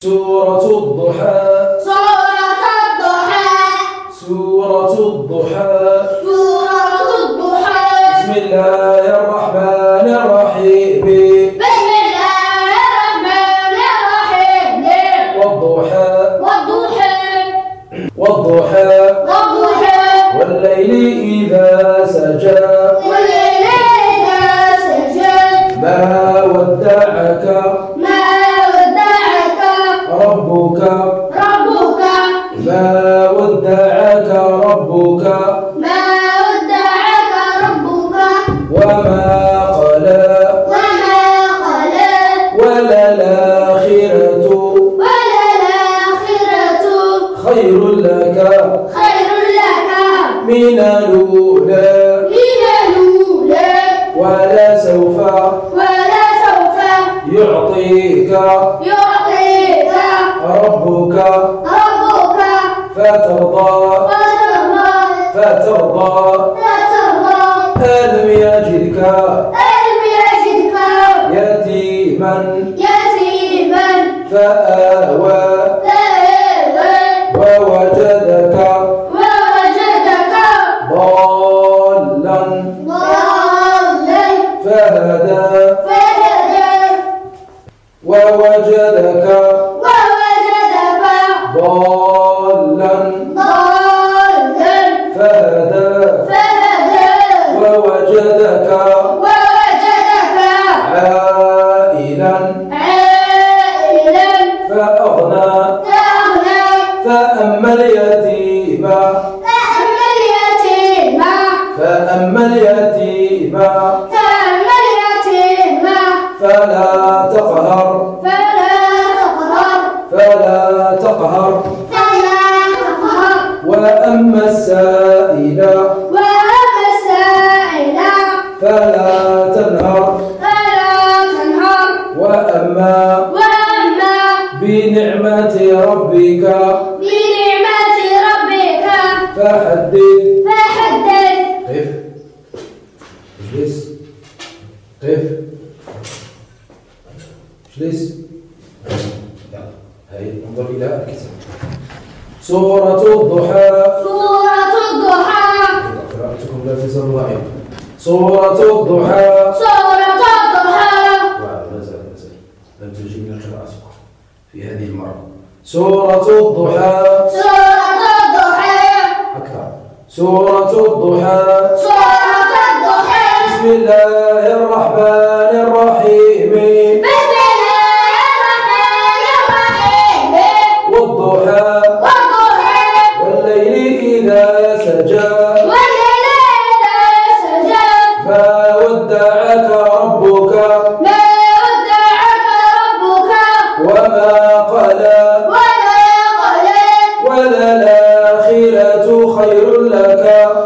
سورة الضحى. سورة الضحى. سورة الضحى. سورة الضحى. بسم الله الرحمن الرحيم. بسم الله الرحمن الرحيم. والضحى. والضحى. والضحى. والضحى. والليل إذا سجى. والليل إذا سجى. ما ودعك ربك. ربك. ما ودعك ربك. ما ودعك ربك. وما قلى. وما قلى. وللآخرة. وللآخرة. خير لك. خير لك. من الأولى. من الأولى. ولسوف. ولسوف. يعطيك. يعطيك. ربك. ربك. فترضى. فترضى. فترضى. فترضى. ألم يجدك ألم يجدك يتيما يتيما فآوى. فآوى. ووجدك ووجدك ضالا ضالا فهدى. فهدى. ووجدك ووجدك ضالا ضالا فهدى. فهدى. ووجدك ووجدك عائلا عائلا فأغنى. فأغنى. فأما اليتيم. فأما اليتيم. فأما اليتيم فأما اليتيم فلا تقهر. فلا تقهر. فلا تقهر. فلا تقهر. وأما السائل وأما السائل فلا تنهر. فلا تنهر. وأما وأما بنعمة ربك بنعمة ربك فحدث. فحدث. قف. اجلس. قف. اجلس. يلا هاي انظر إلى الكتاب. سورة الضحى. سورة الضحى. قراءتكم لا تزال ضعيفة. سورة الضحى. سورة الضحى. ما زال لم تجبنا قراءتكم في هذه المرة. سورة الضحى. سورة الضحى. أكثر. سورة الضحى. سورة الضحى. بسم الله الرحمن الرحيم. بسم الله الرحمن الرحيم. والضحى. والضحى. والليل إذا سجى. والليل إذا سجى. ما ودعك ربك. ما ودعك ربك. وما قلى. وما قلى. وللآخرة خير لك.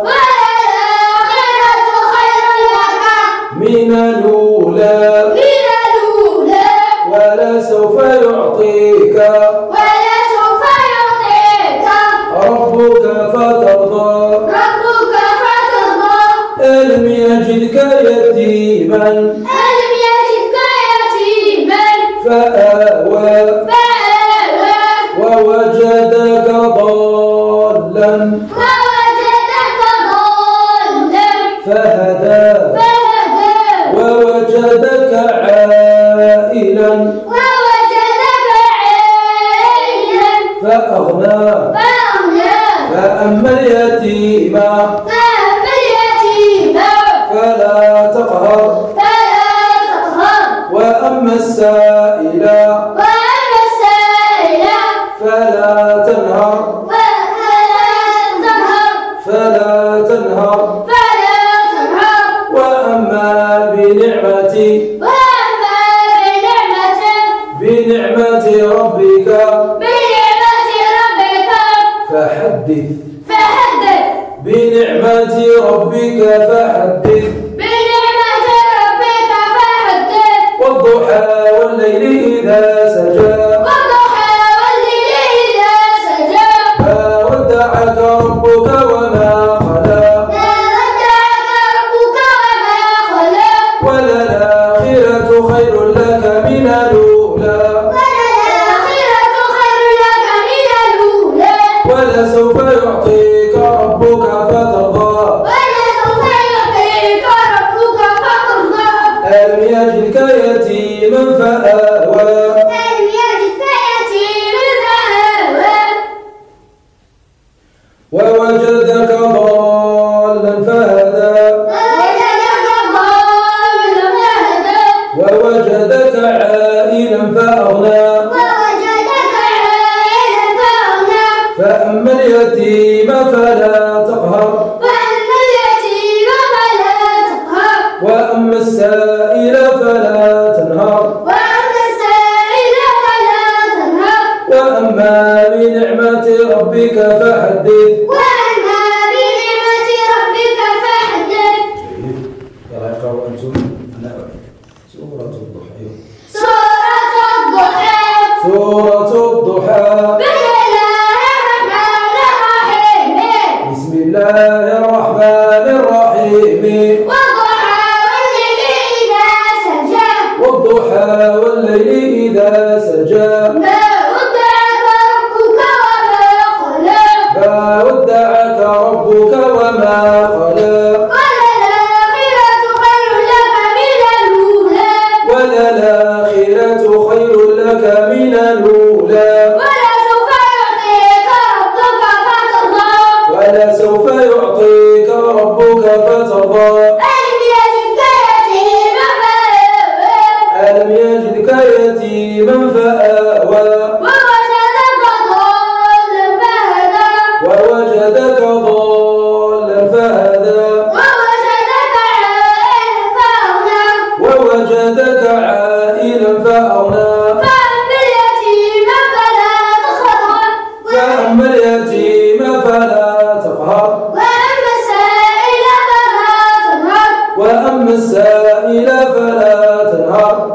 وللآخرة خير لك. من الأولى. من الأولى. ولسوف يعطيك ولسوف يعطيك ربك فترضى. ربك فترضى. ألم يجدك يتيما ألم يجدك يتيما فآوى. فآوى. ووجدك ضالا ووجدك ضالا فهدى. فهدى. ووجدك عائلا ووجدك عائلا فأغنى. فأغنى. فأما اليتيم فأما اليتيم فلا تقهر. فلا تقهر. وأما السائل وأما السائل فلا تنهر. فلا تنهر. فلا تنهر. فلا تنهر. وأما بنعمة بنعمة ربك بنعمة ربك فحدث. فحدث. بنعمة ربك فحدث. بنعمة ربك فحدث. والضحى والليل إذا سجى. والضحى والليل إذا سجى. ما ودعك ربك وما قلى. ما ودعك ربك وما قلى. وللآخرة خير لك من الأولى. وللآخرة اليتيم فلا تقهر وأما اليتيم فلا تقهر وأما السائل فلا تنهر وأما السائل فلا تنهر وأما بنعمة ربك فحدث. وأما بنعمة ربك فحدث. جيد. يلا اقرأوا أنتم. أنا أعيد. سورة الضحى. سورة الضحى. سورة الضحى. بسم الله الرحمن الرحيم. بسم الله الرحمن الرحيم. والضحى والليل إذا سجى. والضحى والليل إذا سجى. ما ودعك ربك وما قلى. ما ودعك ربك وما قلى. وللآخرة خير لك من الأولى. ولسوف يعطيك ربك فترضى. ألم يجدك يتيما فآوى. ووجدك ضالا فهدى. ووجدك عائلا فأغنى. فأما اليتيم فلا تقهر وأما السائل فلا تنهر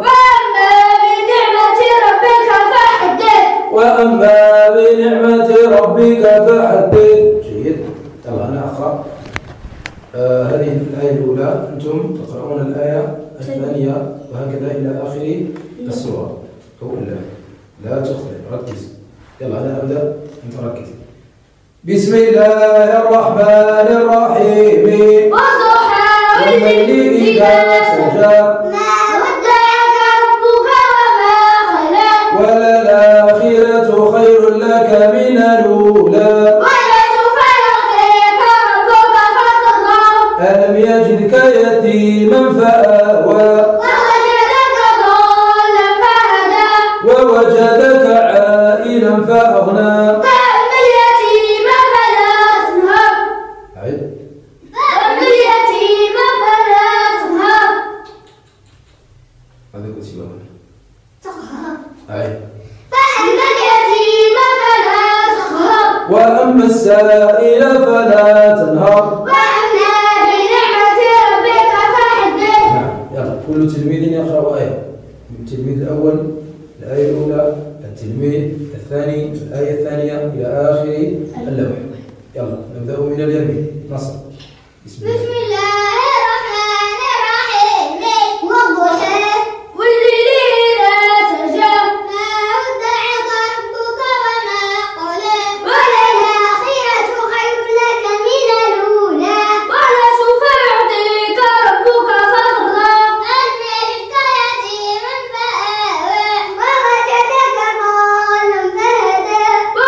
وأما بنعمة ربك فحدث. جيد. يلا أنا أقرأ هذه الآية الأولى، أنتم تقرؤون الآية الثانية وهكذا إلى آخر السورة أو إلا لا تخطئ. ركز. يلا أنا أبدأ أنت ركز. بسم الله الرحمن الرحيم. والليل إذا سجى. ما ودعك ربك وما قلى. وللآخرة خير لك من الأولى. ولسوف يعطيك ربك فترضى. ألم يجدك يتيما فآوى. ووجدك ضالا فهدى. ووجدك عائلا فأغنى. فأما اليتيم فلا تنهر. أعد. فأما اليتيم فلا تنهر. هذا قلت سببا. تقهر. أعد. فأما اليتيم فلا تقهر. وأما السائل فلا تنهر. وأما بنعمة ربك فحدث. نعم. يلا كل تلميذ يقرأ آية. التلميذ الأول الآية الأولى، التلميذ الثاني الآية الثانية إلى آخر اللوح. يلا نبدأ من اليمين. نصر. بسم الله. بسم الله الرحمن الرحيم. والضحى والليل إذا سجى. ما ودعك ربك وما قلى. وللآخرة خير لك من الأولى. ولسوف يعطيك ربك فترضى. ألم يجدك يتيما فآوى. ووجدك ضالا فهدى.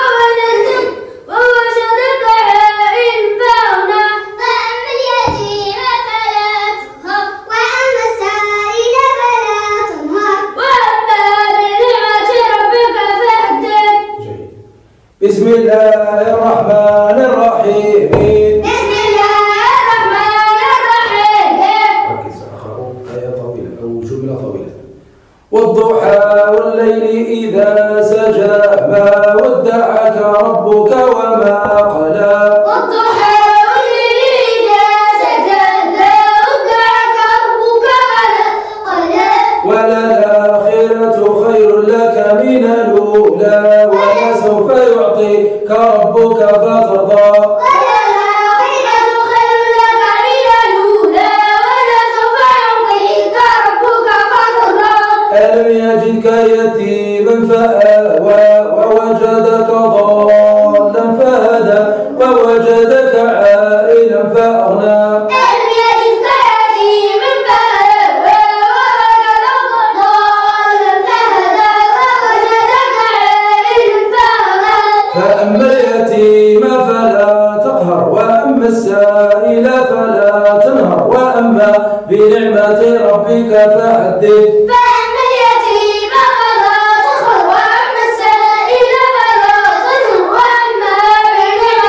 ووجدك عائلا فأغنى. فأما اليتيم فلا تقهر. وأما السائل فلا تنهر. وأما بنعمة ربك فحدث. جيد. بسم الله الرحمن الرحيم. بسم الله الرحمن الرحيم. ركز. أقرأ آية طويلة أو جملة طويلة. والضحى والليل إذا سجى. ما ودعك ربك وما قلى. والضحى والليل إذا سجى. ما ودعك ربك وما قلى. وللآخرة خير لك من الأولى. ولسوف يعطيك ربك فترضى. وللآخرة خير لك من الأولى. ولسوف يعطيك ربك فترضى. ألم يجدك يتيما فآوى. ووجدك ضالا فهدى. ووجدك عائلا فأغنى. ألم يجدك يتيما فآوى. ووجدك ضالا فهدى. ووجدك عائلا فأغنى. فأما اليتيم فلا تقهر وأما السائل فلا تنهر وأما بنعمة ربك فحدث. فأما اليتيم فلا تقهر. وأما السائل فلا تنهر. وأما بنعمة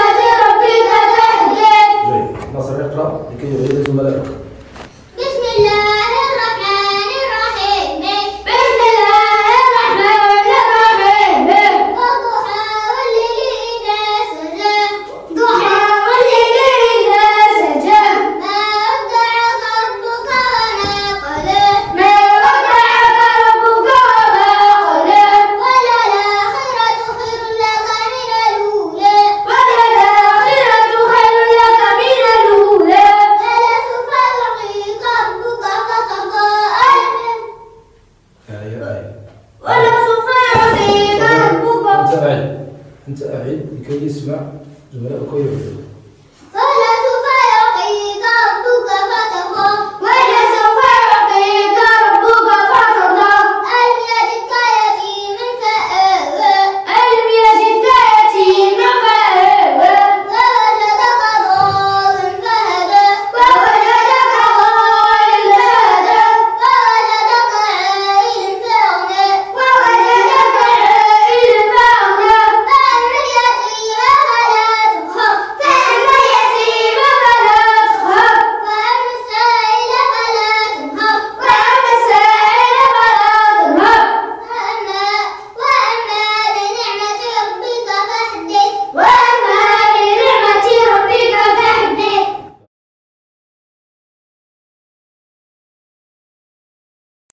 أعد. أنت أعد لكي يسمع زملائك ويعدوا.